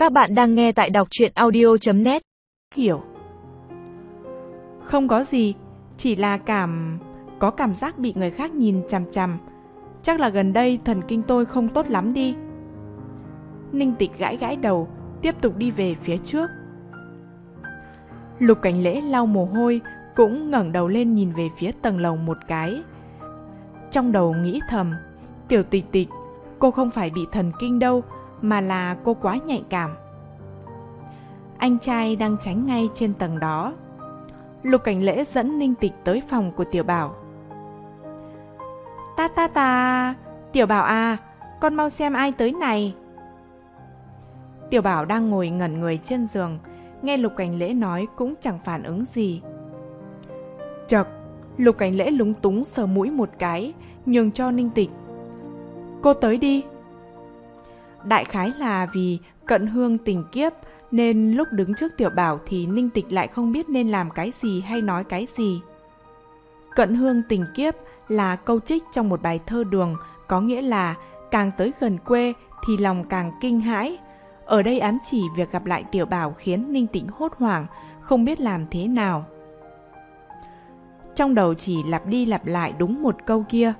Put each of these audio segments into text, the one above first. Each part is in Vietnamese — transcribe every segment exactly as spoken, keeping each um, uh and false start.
Các bạn đang nghe tại đọc truyện audio chấm net. Hiểu. Không có gì, chỉ là cảm... có cảm giác bị người khác nhìn chằm chằm. Chắc là gần đây thần kinh tôi không tốt lắm đi. Ninh Tịch gãi gãi đầu, tiếp tục đi về phía trước. Lục Cảnh Lễ lau mồ hôi, cũng ngẩng đầu lên nhìn về phía tầng lầu một cái. Trong đầu nghĩ thầm, Tiểu Tịch Tịch, cô không phải bị thần kinh đâu, mà là cô quá nhạy cảm. Anh trai đang tránh ngay trên tầng đó. Lục Cảnh Lễ dẫn Ninh Tịch tới phòng của Tiểu Bảo. Ta ta ta, Tiểu Bảo à, con mau xem ai tới này. Tiểu Bảo đang ngồi ngẩn người trên giường, nghe Lục Cảnh Lễ nói cũng chẳng phản ứng gì. Chậc, Lục Cảnh Lễ lúng túng sờ mũi một cái, nhường cho Ninh Tịch. Cô tới đi. Đại khái là vì cận hương tình kiếp, nên lúc đứng trước Tiểu Bảo thì Ninh Tịch lại không biết nên làm cái gì hay nói cái gì. Cận hương tình kiếp là câu trích trong một bài thơ Đường, có nghĩa là càng tới gần quê thì lòng càng kinh hãi. Ở đây ám chỉ việc gặp lại Tiểu Bảo khiến Ninh Tịch hốt hoảng, không biết làm thế nào. Trong đầu chỉ lặp đi lặp lại đúng một câu kia.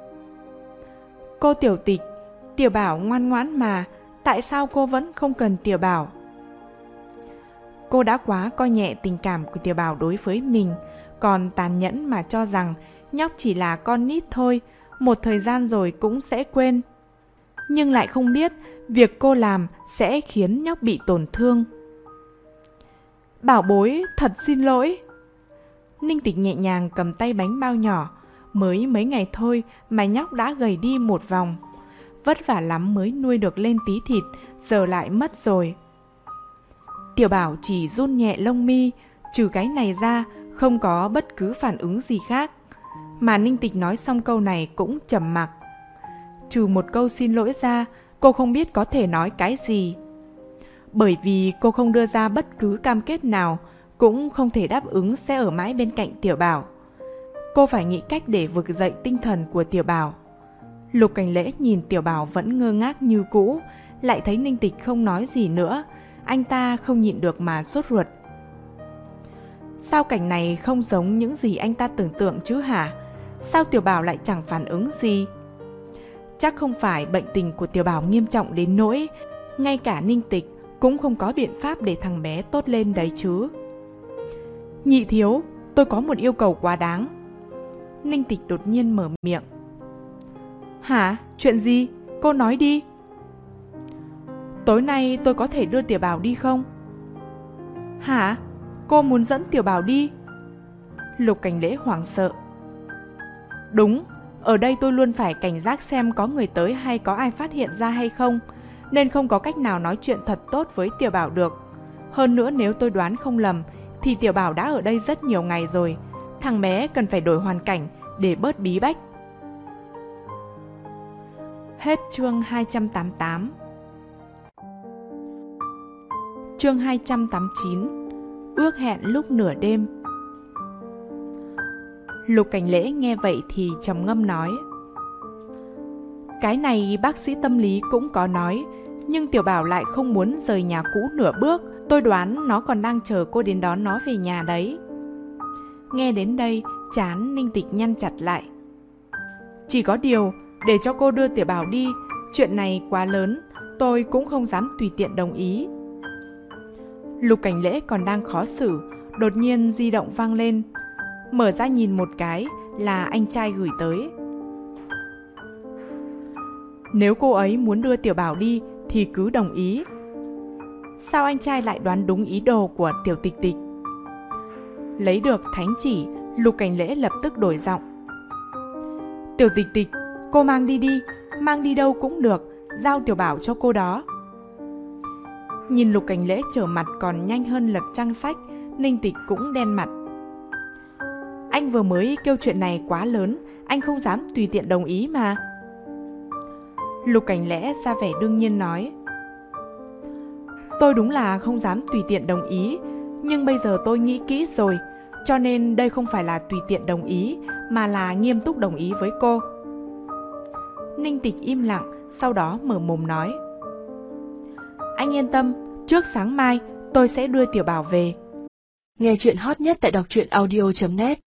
Cô Tiểu Tịch, Tiểu Bảo ngoan ngoãn mà, tại sao cô vẫn không cần Tiểu Bảo? Cô đã quá coi nhẹ tình cảm của Tiểu Bảo đối với mình, còn tàn nhẫn mà cho rằng nhóc chỉ là con nít thôi, một thời gian rồi cũng sẽ quên. Nhưng lại không biết việc cô làm sẽ khiến nhóc bị tổn thương. Bảo bối, thật xin lỗi. Ninh Tịch nhẹ nhàng cầm tay bánh bao nhỏ. Mới mấy ngày thôi mà nhóc đã gầy đi một vòng. Vất vả lắm mới nuôi được lên tí thịt, giờ lại mất rồi. Tiểu Bảo chỉ run nhẹ lông mi, trừ cái này ra không có bất cứ phản ứng gì khác. Mà Ninh Tịch nói xong câu này cũng trầm mặc. Trừ một câu xin lỗi ra, cô không biết có thể nói cái gì. Bởi vì cô không đưa ra bất cứ cam kết nào, cũng không thể đáp ứng sẽ ở mãi bên cạnh Tiểu Bảo. Cô phải nghĩ cách để vực dậy tinh thần của Tiểu Bảo. Lục Cảnh Lễ nhìn Tiểu Bảo vẫn ngơ ngác như cũ, lại thấy Ninh Tịch không nói gì nữa. Anh ta không nhịn được mà sốt ruột. Sao cảnh này không giống những gì anh ta tưởng tượng chứ hả? Sao Tiểu Bảo lại chẳng phản ứng gì? Chắc không phải bệnh tình của Tiểu Bảo nghiêm trọng đến nỗi ngay cả Ninh Tịch cũng không có biện pháp để thằng bé tốt lên đấy chứ. Nhị thiếu, tôi có một yêu cầu quá đáng. Ninh Tịch đột nhiên mở miệng. Hả? Chuyện gì? Cô nói đi. Tối nay tôi có thể đưa Tiểu Bảo đi không? Hả? Cô muốn dẫn Tiểu Bảo đi? Lục Cảnh Lễ hoảng sợ. Đúng, ở đây tôi luôn phải cảnh giác xem có người tới hay có ai phát hiện ra hay không, nên không có cách nào nói chuyện thật tốt với Tiểu Bảo được. Hơn nữa nếu tôi đoán không lầm thì Tiểu Bảo đã ở đây rất nhiều ngày rồi. Thằng bé cần phải đổi hoàn cảnh để bớt bí bách. Hết chương hai trăm tám mươi tám. Chương hai trăm tám mươi chín. Ước hẹn lúc nửa đêm. Lục Cảnh Lễ nghe vậy thì trầm ngâm nói. Cái này bác sĩ tâm lý cũng có nói, nhưng Tiểu Bảo lại không muốn rời nhà cũ nửa bước. Tôi đoán nó còn đang chờ cô đến đón nó về nhà đấy. Nghe đến đây, trán Ninh Tịch nhăn chặt lại. Chỉ có điều, để cho cô đưa Tiểu Bảo đi, chuyện này quá lớn, tôi cũng không dám tùy tiện đồng ý. Lục Cảnh Lễ còn đang khó xử, đột nhiên di động vang lên. Mở ra nhìn một cái là anh trai gửi tới. Nếu cô ấy muốn đưa Tiểu Bảo đi thì cứ đồng ý. Sao anh trai lại đoán đúng ý đồ của Tiểu Tịch Tịch? Lấy được thánh chỉ, Lục Cảnh Lễ lập tức đổi giọng. Tiểu Tịch Tịch, cô mang đi đi, mang đi đâu cũng được, giao Tiểu Bảo cho cô đó. Nhìn Lục Cảnh Lễ trở mặt còn nhanh hơn lật trang sách, Ninh Tịch cũng đen mặt. Anh vừa mới kêu chuyện này quá lớn, anh không dám tùy tiện đồng ý mà. Lục Cảnh Lễ ra vẻ đương nhiên nói. Tôi đúng là không dám tùy tiện đồng ý, nhưng bây giờ tôi nghĩ kỹ rồi, cho nên đây không phải là tùy tiện đồng ý, mà là nghiêm túc đồng ý với cô. Ninh Tịch im lặng, sau đó mở mồm nói. Anh yên tâm, Trước sáng mai, tôi sẽ đưa Tiểu Bảo về. Nghe chuyện hot nhất tại đọc truyện audio chấm net.